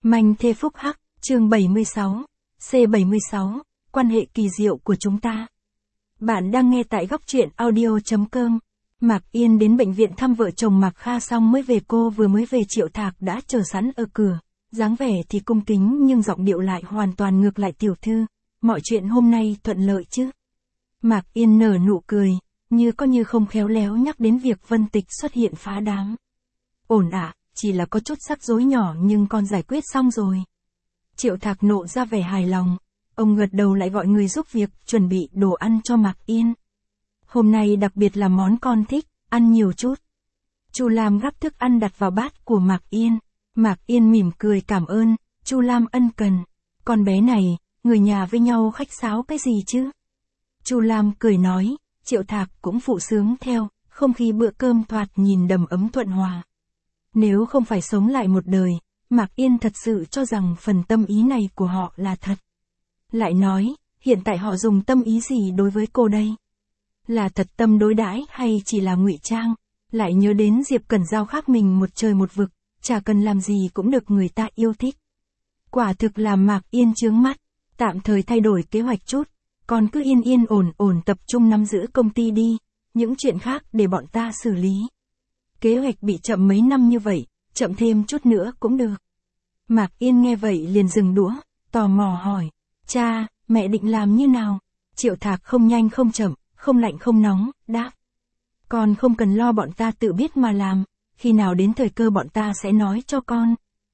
Manh thê phúc hắc, chương 76, C76, quan hệ kỳ diệu của chúng ta. Bạn đang nghe tại góc truyện audio.com. Mạc Yên đến bệnh viện thăm vợ chồng Mạc Kha xong mới về, cô vừa mới về Triệu Thạc đã chờ sẵn ở cửa, dáng vẻ thì cung kính nhưng giọng điệu lại hoàn toàn ngược lại. Tiểu thư, mọi chuyện hôm nay thuận lợi chứ? Mạc Yên nở nụ cười, như có như không khéo léo nhắc đến việc Vân Tịch xuất hiện phá đám. Ổn ạ, chỉ là có chút rắc rối nhỏ nhưng con giải quyết xong rồi. Triệu Thạc nộ ra vẻ hài lòng, ông gật đầu lại gọi người giúp việc chuẩn bị đồ ăn cho Mạc Yên. Hôm nay đặc biệt là món con thích, ăn nhiều chút. Chu Lam gắp thức ăn đặt vào bát của Mạc Yên. Mạc Yên mỉm cười cảm ơn, Chu Lam ân cần. Con bé này, người nhà với nhau khách sáo cái gì chứ? Chu Lam cười nói, Triệu Thạc cũng phụ sướng theo, không khí bữa cơm thoạt nhìn đầm ấm thuận hòa. Nếu không phải sống lại một đời, Mạc Yên thật sự cho rằng phần tâm ý này của họ là thật. Lại nói, hiện tại họ dùng tâm ý gì đối với cô đây? Là thật tâm đối đãi hay chỉ là ngụy trang? Lại nhớ đến Diệp Cẩn Giao khác mình một trời một vực, chả cần làm gì cũng được người ta yêu thích. Quả thực làm Mạc Yên chướng mắt, tạm thời thay đổi kế hoạch chút, còn cứ yên yên ổn ổn tập trung nắm giữ công ty đi, những chuyện khác để bọn ta xử lý. Kế hoạch bị chậm mấy năm như vậy, chậm thêm chút nữa cũng được. Mạc Yên nghe vậy liền dừng đũa, tò mò hỏi, cha, mẹ định làm như nào? Triệu Thạc không nhanh không chậm, không lạnh không nóng, đáp. Con không cần lo, bọn ta tự biết mà làm, khi nào đến thời cơ bọn ta sẽ nói cho con.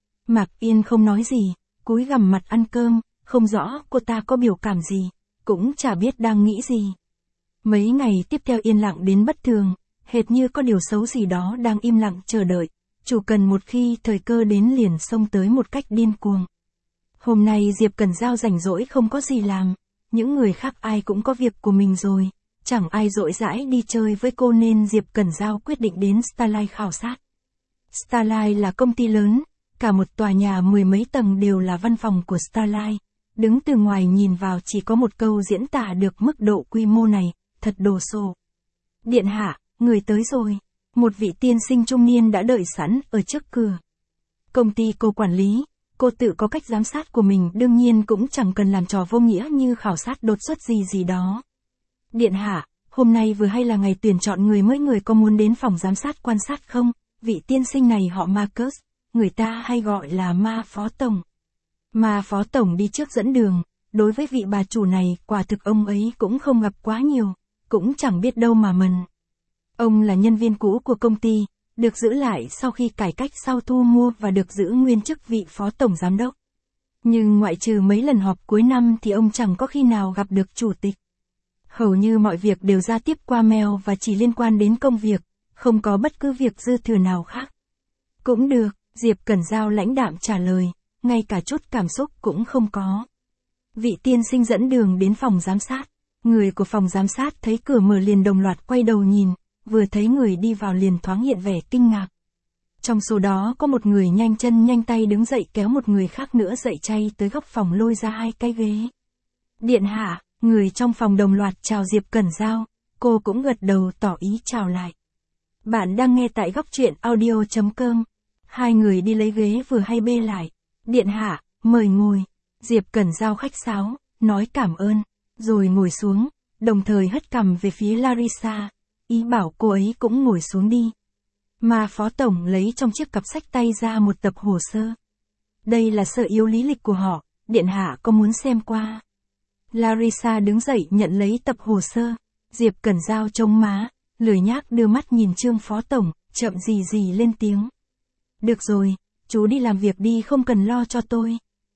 Mạc Yên không nói gì, cúi gằm mặt ăn cơm, không rõ cô ta có biểu cảm gì, cũng chả biết đang nghĩ gì. Mấy ngày tiếp theo yên lặng đến bất thường, hệt như có điều xấu gì đó đang im lặng chờ đợi, chủ cần một khi thời cơ đến liền xông tới một cách điên cuồng. Hôm nay Diệp Cẩn Giao rảnh rỗi không có gì làm, những người khác ai cũng có việc của mình rồi, chẳng ai rỗi rãi đi chơi với cô nên Diệp Cẩn Giao quyết định đến Starlight khảo sát. Starlight là công ty lớn, cả một tòa nhà mười mấy tầng đều là văn phòng của Starlight, đứng từ ngoài nhìn vào chỉ có một câu diễn tả được mức độ quy mô này, thật đồ sộ. Điện hạ, người tới rồi. Một vị tiên sinh trung niên đã đợi sẵn ở trước cửa. Công ty cô quản lý, cô tự có cách giám sát của mình, đương nhiên cũng chẳng cần làm trò vô nghĩa như khảo sát đột xuất gì đó. Điện hạ, hôm nay vừa hay là ngày tuyển chọn người mới, người có muốn đến phòng giám sát quan sát không? Vị tiên sinh này họ Marcus, người ta hay gọi là Ma Phó Tổng. Ma Phó Tổng đi trước dẫn đường, đối với vị bà chủ này quả thực ông ấy cũng không gặp quá nhiều, cũng chẳng biết đâu mà mần. Ông là nhân viên cũ của công ty, được giữ lại sau khi cải cách sau thu mua và được giữ nguyên chức vị phó tổng giám đốc. Nhưng ngoại trừ mấy lần họp cuối năm thì ông chẳng có khi nào gặp được chủ tịch. Hầu như mọi việc đều ra tiếp qua mail và chỉ liên quan đến công việc, không có bất cứ việc dư thừa nào khác. Cũng được, Diệp Cẩn Giao lãnh đạm trả lời, ngay cả chút cảm xúc cũng không có. Vị tiên sinh dẫn đường đến phòng giám sát. Người của phòng giám sát thấy cửa mở liền đồng loạt quay đầu nhìn, vừa thấy người đi vào liền thoáng hiện vẻ kinh ngạc. Trong số đó có một người nhanh chân nhanh tay đứng dậy kéo một người khác nữa dậy chay tới góc phòng lôi ra hai cái ghế. Điện hạ, người trong phòng đồng loạt chào Diệp Cẩn Giao, cô cũng gật đầu tỏ ý chào lại. Bạn đang nghe tại góc truyện audio.com. Hai người đi lấy ghế vừa hay bê lại. Điện hạ, mời ngồi. Diệp Cẩn Giao khách sáo, nói cảm ơn, rồi ngồi xuống, đồng thời hất cằm về phía Larissa, ý bảo cô ấy cũng ngồi xuống đi. Mà Phó Tổng lấy trong chiếc cặp sách tay ra một tập hồ sơ. Đây là sơ yếu lý lịch của họ, điện hạ có muốn xem qua? Larissa đứng dậy nhận lấy tập hồ sơ. Diệp Cẩn Giao trông má, lười nhác đưa mắt nhìn Trương Phó Tổng, chậm gì lên tiếng. Được rồi, chú đi làm việc đi, không cần lo cho tôi.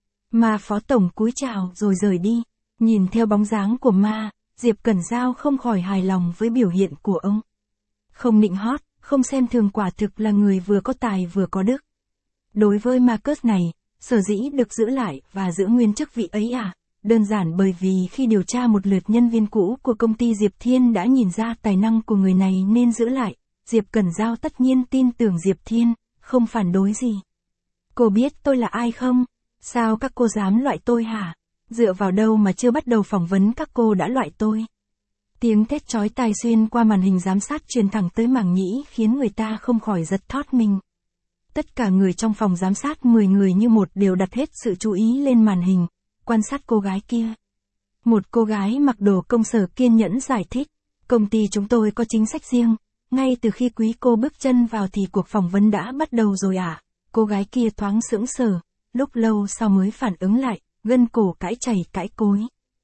Mà Phó Tổng cúi chào rồi rời đi. Nhìn theo bóng dáng của Ma, Diệp Cẩn Giao không khỏi hài lòng với biểu hiện của ông. Không nịnh hót, không xem thường, quả thực là người vừa có tài vừa có đức. Đối với Marcus này, sở dĩ được giữ lại và giữ nguyên chức vị ấy đơn giản bởi vì khi điều tra một lượt nhân viên cũ của công ty Diệp Thiên đã nhìn ra tài năng của người này nên giữ lại. Diệp Cẩn Giao tất nhiên tin tưởng Diệp Thiên, không phản đối gì. Cô biết tôi là ai không? Sao các cô dám loại tôi hả? Dựa vào đâu mà chưa bắt đầu phỏng vấn các cô đã loại tôi? Tiếng thét chói tai xuyên qua màn hình giám sát truyền thẳng tới màng nhĩ khiến người ta không khỏi giật thót mình. Tất cả người trong phòng giám sát 10 người như một đều đặt hết sự chú ý lên màn hình, quan sát cô gái kia. Một cô gái mặc đồ công sở kiên nhẫn giải thích, công ty chúng tôi có chính sách riêng, ngay từ khi quý cô bước chân vào thì cuộc phỏng vấn đã bắt đầu rồi à? Cô gái kia thoáng sững sờ, lúc lâu sau mới phản ứng lại, gân cổ cãi chảy cãi cối.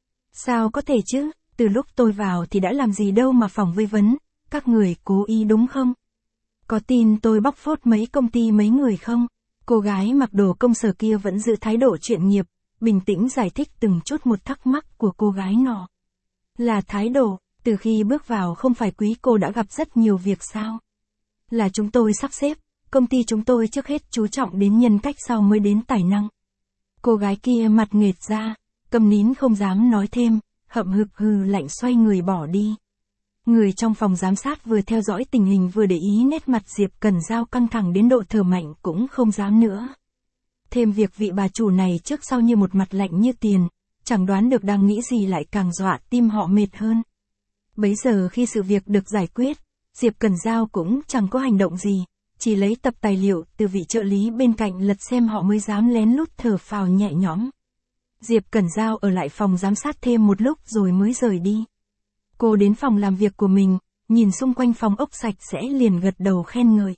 Sao có thể chứ, từ lúc tôi vào thì đã làm gì đâu mà phỏng vấn, các người cố ý đúng không? Có tin tôi bóc phốt mấy công ty mấy người không? Cô gái mặc đồ công sở kia vẫn giữ thái độ chuyên nghiệp, bình tĩnh giải thích từng chút một thắc mắc của cô gái nọ. Là thái độ, từ khi bước vào không phải quý cô đã gặp rất nhiều việc sao? Là chúng tôi sắp xếp, công ty chúng tôi trước hết chú trọng đến nhân cách sau mới đến tài năng. Cô gái kia mặt nghệt ra, câm nín không dám nói thêm, hậm hực hừ lạnh xoay người bỏ đi. Người trong phòng giám sát vừa theo dõi tình hình vừa để ý nét mặt Diệp Cần Giao căng thẳng đến độ thở mạnh cũng không dám nữa. Thêm việc vị bà chủ này trước sau như một mặt lạnh như tiền, chẳng đoán được đang nghĩ gì lại càng dọa tim họ mệt hơn. Bấy giờ khi sự việc được giải quyết, Diệp Cần Giao cũng chẳng có hành động gì, chỉ lấy tập tài liệu từ vị trợ lý bên cạnh lật xem họ mới dám lén lút thở phào nhẹ nhõm. Diệp Cần Giao ở lại phòng giám sát thêm một lúc rồi mới rời đi. Cô đến phòng làm việc của mình, nhìn xung quanh phòng ốc sạch sẽ liền gật đầu khen ngợi.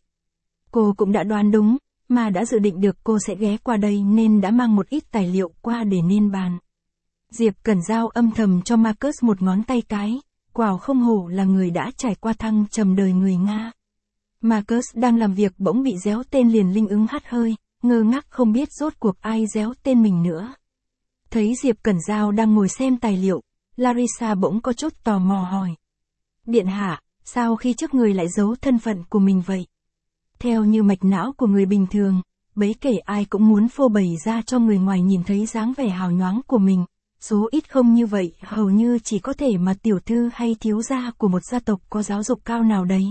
Cô cũng đã đoán đúng, mà đã dự định được cô sẽ ghé qua đây nên đã mang một ít tài liệu qua để nên bàn. Diệp Cần Giao âm thầm cho Marcus một ngón tay cái, quả không hổ là người đã trải qua thăng trầm đời người Nga. Marcus đang làm việc bỗng bị réo tên liền linh ứng hắt hơi, ngơ ngác không biết rốt cuộc ai réo tên mình nữa. Thấy Diệp Cần Giao đang ngồi xem tài liệu, Larissa bỗng có chút tò mò hỏi. Điện hạ, sao khi trước người lại giấu thân phận của mình vậy? Theo như mạch não của người bình thường, bấy kể ai cũng muốn phô bày ra cho người ngoài nhìn thấy dáng vẻ hào nhoáng của mình. Số ít không như vậy hầu như chỉ có thể mà tiểu thư hay thiếu gia của một gia tộc có giáo dục cao nào đấy.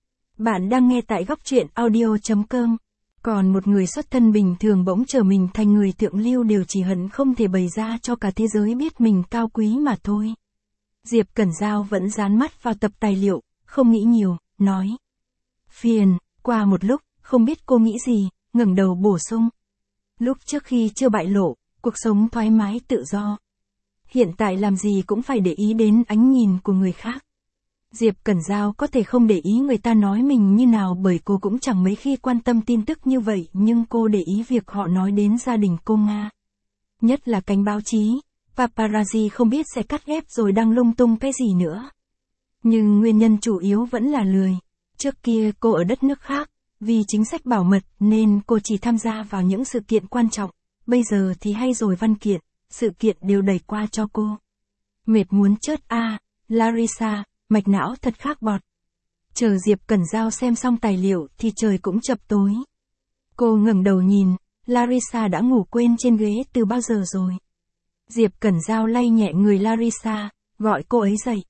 Bạn đang nghe tại góc truyện audio.com. Còn một người xuất thân bình thường bỗng trở mình thành người thượng lưu đều chỉ hận không thể bày ra cho cả thế giới biết mình cao quý mà thôi. Diệp Cần Giao vẫn dán mắt vào tập tài liệu, không nghĩ nhiều, nói. Phiền, qua một lúc, không biết cô nghĩ gì, ngẩng đầu bổ sung. Lúc trước khi chưa bại lộ, cuộc sống thoải mái tự do. Hiện tại làm gì cũng phải để ý đến ánh nhìn của người khác. Diệp Cần Giao có thể không để ý người ta nói mình như nào bởi cô cũng chẳng mấy khi quan tâm tin tức như vậy nhưng cô để ý việc họ nói đến gia đình cô Nga. Nhất là cánh báo chí, paparazzi không biết sẽ cắt ghép rồi đăng lung tung cái gì nữa. Nhưng nguyên nhân chủ yếu vẫn là lười. Trước kia cô ở đất nước khác, vì chính sách bảo mật nên cô chỉ tham gia vào những sự kiện quan trọng, bây giờ thì hay rồi văn kiện, sự kiện đều đẩy qua cho cô. Mệt muốn chết Larissa, mạch não thật khác bọt. Chờ Diệp Cần Giao xem xong tài liệu thì trời cũng chập tối. Cô ngẩng đầu nhìn, Larissa đã ngủ quên trên ghế từ bao giờ rồi. Diệp Cần Giao lay nhẹ người Larissa, gọi cô ấy dậy.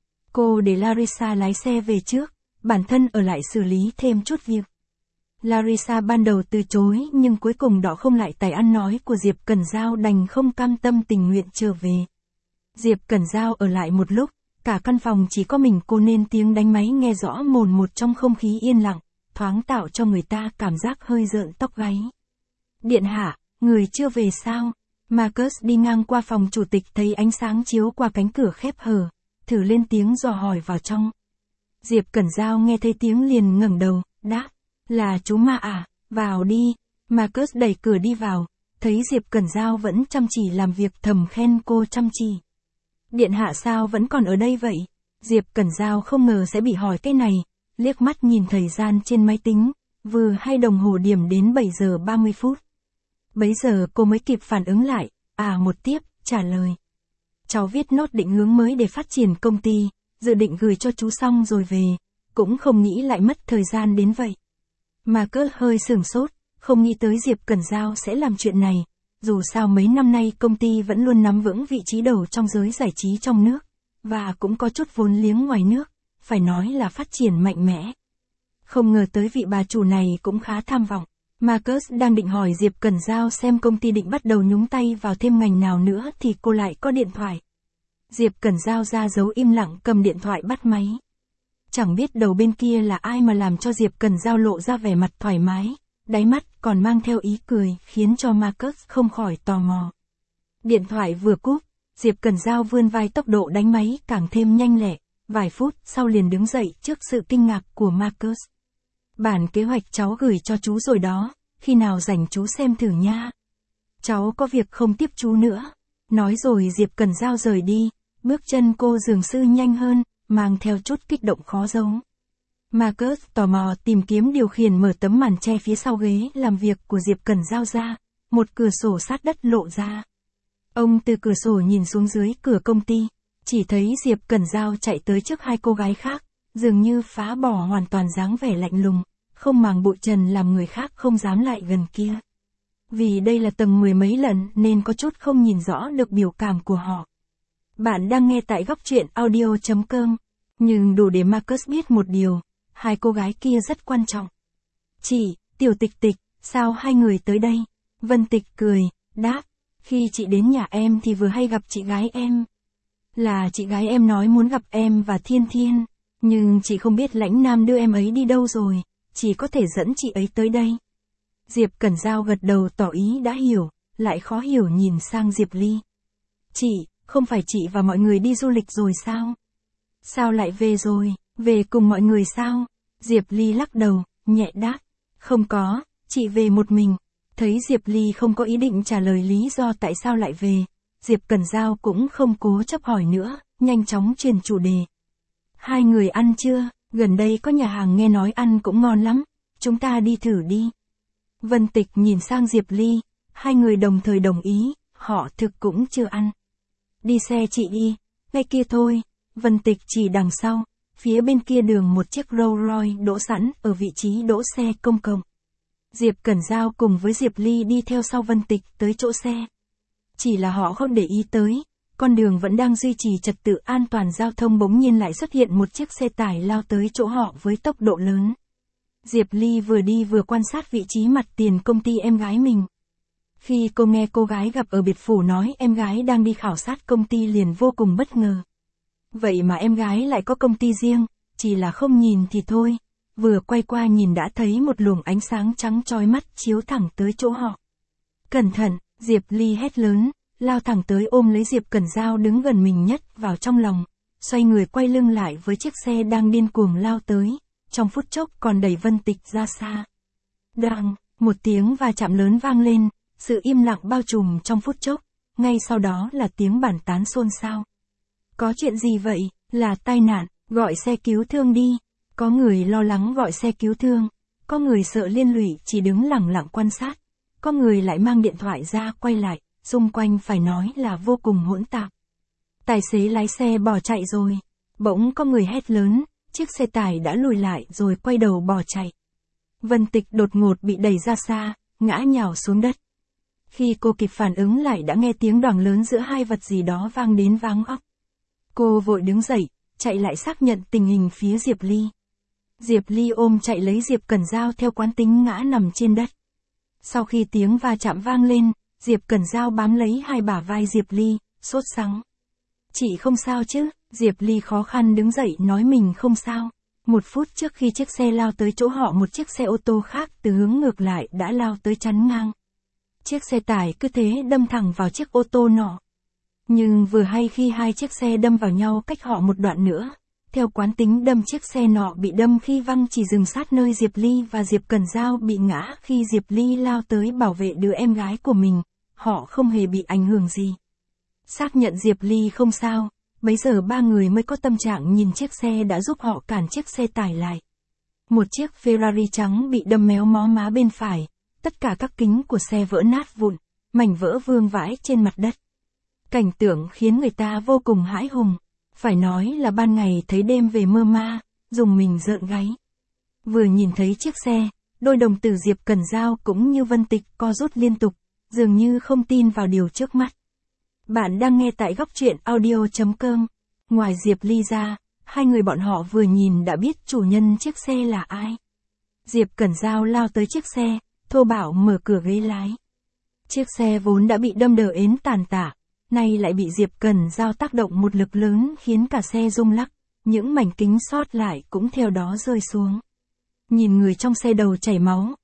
Cô để Larissa lái xe về trước, bản thân ở lại xử lý thêm chút việc. Larissa ban đầu từ chối nhưng cuối cùng đọ không lại tài ăn nói của Diệp Cần Giao đành không cam tâm tình nguyện trở về. Diệp Cần Giao ở lại một lúc, cả căn phòng chỉ có mình cô nên tiếng đánh máy nghe rõ mồn một trong không khí yên lặng, thoáng tạo cho người ta cảm giác hơi rợn tóc gáy. Điện hạ, người chưa về sao? Marcus đi ngang qua phòng chủ tịch thấy ánh sáng chiếu qua cánh cửa khép hờ, thử lên tiếng dò hỏi vào trong. Diệp Cần Giao nghe thấy tiếng liền ngẩng đầu, đáp, là chú Ma à, vào đi. Marcus đẩy cửa đi vào, thấy Diệp Cần Giao vẫn chăm chỉ làm việc thầm khen cô chăm chỉ. Điện hạ sao vẫn còn ở đây vậy? Diệp Cần Giao không ngờ sẽ bị hỏi cái này, liếc mắt nhìn thời gian trên máy tính, vừa 2 đồng hồ điểm đến 7 giờ 30 phút. Bấy giờ cô mới kịp phản ứng lại, một tiếp, trả lời. Cháu viết nốt định hướng mới để phát triển công ty, dự định gửi cho chú xong rồi về, cũng không nghĩ lại mất thời gian đến vậy. Marcus hơi sửng sốt, không nghĩ tới Diệp Cần Giao sẽ làm chuyện này. Dù sao mấy năm nay công ty vẫn luôn nắm vững vị trí đầu trong giới giải trí trong nước, và cũng có chút vốn liếng ngoài nước, phải nói là phát triển mạnh mẽ. Không ngờ tới vị bà chủ này cũng khá tham vọng. Marcus đang định hỏi Diệp Cần Giao xem công ty định bắt đầu nhúng tay vào thêm ngành nào nữa thì cô lại có điện thoại. Diệp Cần Giao ra dấu im lặng cầm điện thoại bắt máy. Chẳng biết đầu bên kia là ai mà làm cho Diệp Cần Giao lộ ra vẻ mặt thoải mái, đáy mắt còn mang theo ý cười khiến cho Marcus không khỏi tò mò. Điện thoại vừa cúp, Diệp Cẩn Giao vươn vai tốc độ đánh máy càng thêm nhanh lẹ, vài phút sau liền đứng dậy trước sự kinh ngạc của Marcus. Bản kế hoạch cháu gửi cho chú rồi đó, khi nào rảnh chú xem thử nha. Cháu có việc không tiếp chú nữa. Nói rồi Diệp Cẩn Giao rời đi, bước chân cô dường như nhanh hơn, mang theo chút kích động khó giấu. Marcus tò mò tìm kiếm điều khiển mở tấm màn che phía sau ghế làm việc của Diệp Cẩn Giao ra, một cửa sổ sát đất lộ ra. Ông từ cửa sổ nhìn xuống dưới cửa công ty, chỉ thấy Diệp Cẩn Giao chạy tới trước hai cô gái khác, dường như phá bỏ hoàn toàn dáng vẻ lạnh lùng, không màng bụi trần làm người khác không dám lại gần kia. Vì đây là tầng 10 mấy lần nên có chút không nhìn rõ được biểu cảm của họ. Bạn đang nghe tại góc truyện audio.com, nhưng đủ để Marcus biết một điều, hai cô gái kia rất quan trọng. Chị, Tiểu Tịch Tịch, sao hai người tới đây? Vân Tịch cười, đáp, khi chị đến nhà em thì vừa hay gặp chị gái em. Là chị gái em nói muốn gặp em và Thiên Thiên, nhưng chị không biết Lãnh Nam đưa em ấy đi đâu rồi, chỉ có thể dẫn chị ấy tới đây. Diệp Cẩn Giao gật đầu tỏ ý đã hiểu, lại khó hiểu nhìn sang Diệp Ly. Chị, không phải chị và mọi người đi du lịch rồi sao? Sao lại về rồi, về cùng mọi người sao? Diệp Ly lắc đầu, nhẹ đáp. Không có, chị về một mình. Thấy Diệp Ly không có ý định trả lời lý do tại sao lại về, Diệp Cẩn Giao cũng không cố chấp hỏi nữa, nhanh chóng chuyển chủ đề. Hai người ăn chưa? Gần đây có nhà hàng nghe nói ăn cũng ngon lắm, chúng ta đi thử đi. Vân Tịch nhìn sang Diệp Ly, hai người đồng thời đồng ý, họ thực cũng chưa ăn. Đi xe chị đi, ngay kia thôi. Vân Tịch chỉ đằng sau, phía bên kia đường một chiếc Rolls Royce đỗ sẵn ở vị trí đỗ xe công cộng. Diệp Cẩn Giao cùng với Diệp Ly đi theo sau Vân Tịch tới chỗ xe. Chỉ là họ không để ý tới, con đường vẫn đang duy trì trật tự an toàn giao thông bỗng nhiên lại xuất hiện một chiếc xe tải lao tới chỗ họ với tốc độ lớn. Diệp Ly vừa đi vừa quan sát vị trí mặt tiền công ty em gái mình. Khi cô nghe cô gái gặp ở biệt phủ nói em gái đang đi khảo sát công ty liền vô cùng bất ngờ. Vậy mà em gái lại có công ty riêng, chỉ là không nhìn thì thôi. Vừa quay qua nhìn đã thấy một luồng ánh sáng trắng chói mắt chiếu thẳng tới chỗ họ. Cẩn thận, Diệp Ly hét lớn, lao thẳng tới ôm lấy Diệp Cẩn Giao đứng gần mình nhất vào trong lòng, xoay người quay lưng lại với chiếc xe đang điên cuồng lao tới, trong phút chốc còn đẩy Vân Tịch ra xa. Đằng, một tiếng va chạm lớn vang lên, sự im lặng bao trùm trong phút chốc, ngay sau đó là tiếng bàn tán xôn xao. Có chuyện gì vậy? Là tai nạn, gọi xe cứu thương đi. Có người lo lắng gọi xe cứu thương, có người sợ liên lụy chỉ đứng lẳng lặng quan sát, có người lại mang điện thoại ra quay lại, xung quanh phải nói là vô cùng hỗn tạp. Tài xế lái xe bỏ chạy rồi, bỗng có người hét lớn, chiếc xe tải đã lùi lại rồi quay đầu bỏ chạy. Vân Tịch đột ngột bị đẩy ra xa, ngã nhào xuống đất. Khi cô kịp phản ứng lại đã nghe tiếng đoảng lớn giữa hai vật gì đó vang đến váng óc. Cô vội đứng dậy, chạy lại xác nhận tình hình phía Diệp Ly. Diệp Ly ôm chạy lấy Diệp Cẩn Giao theo quán tính ngã nằm trên đất. Sau khi tiếng va chạm vang lên, Diệp Cẩn Giao bám lấy hai bả vai Diệp Ly, sốt sắng. Chị không sao chứ? Diệp Ly khó khăn đứng dậy nói mình không sao. Một phút trước khi chiếc xe lao tới chỗ họ một chiếc xe ô tô khác từ hướng ngược lại đã lao tới chắn ngang. Chiếc xe tải cứ thế đâm thẳng vào chiếc ô tô nọ. Nhưng vừa hay khi hai chiếc xe đâm vào nhau cách họ một đoạn nữa, theo quán tính đâm chiếc xe nọ bị đâm khi văng chỉ dừng sát nơi Diệp Ly và Diệp Cẩn Giao bị ngã khi Diệp Ly lao tới bảo vệ đứa em gái của mình, họ không hề bị ảnh hưởng gì. Xác nhận Diệp Ly không sao, bấy giờ ba người mới có tâm trạng nhìn chiếc xe đã giúp họ cản chiếc xe tải lại. Một chiếc Ferrari trắng bị đâm méo mó má bên phải, tất cả các kính của xe vỡ nát vụn, mảnh vỡ vương vãi trên mặt đất. Cảnh tượng khiến người ta vô cùng hãi hùng, phải nói là ban ngày thấy đêm về mơ ma, dùng mình rợn gáy. Vừa nhìn thấy chiếc xe, đôi đồng tử Diệp Cẩn Giao cũng như Vân Tịch co rút liên tục, dường như không tin vào điều trước mắt. Bạn đang nghe tại góc truyện audio.com. Ngoài Diệp Ly ra, hai người bọn họ vừa nhìn đã biết chủ nhân chiếc xe là ai. Diệp Cẩn Giao lao tới chiếc xe, thô bạo mở cửa ghế lái. Chiếc xe vốn đã bị đâm đờ ến tàn tả, nay lại bị Diệp Cẩn Giao tác động một lực lớn khiến cả xe rung lắc, những mảnh kính sót lại cũng theo đó rơi xuống. Nhìn người trong xe đầu chảy máu,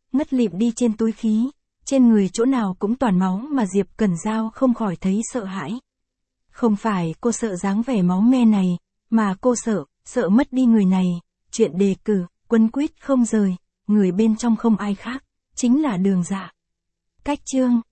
ngất lịm đi trên túi khí, trên người chỗ nào cũng toàn máu mà Diệp Cẩn Giao không khỏi thấy sợ hãi. Không phải cô sợ dáng vẻ máu me này, mà cô sợ mất đi người này, chuyện đề cử, quấn quýt không rời, người bên trong không ai khác, chính là Đường Dạ. Cách chương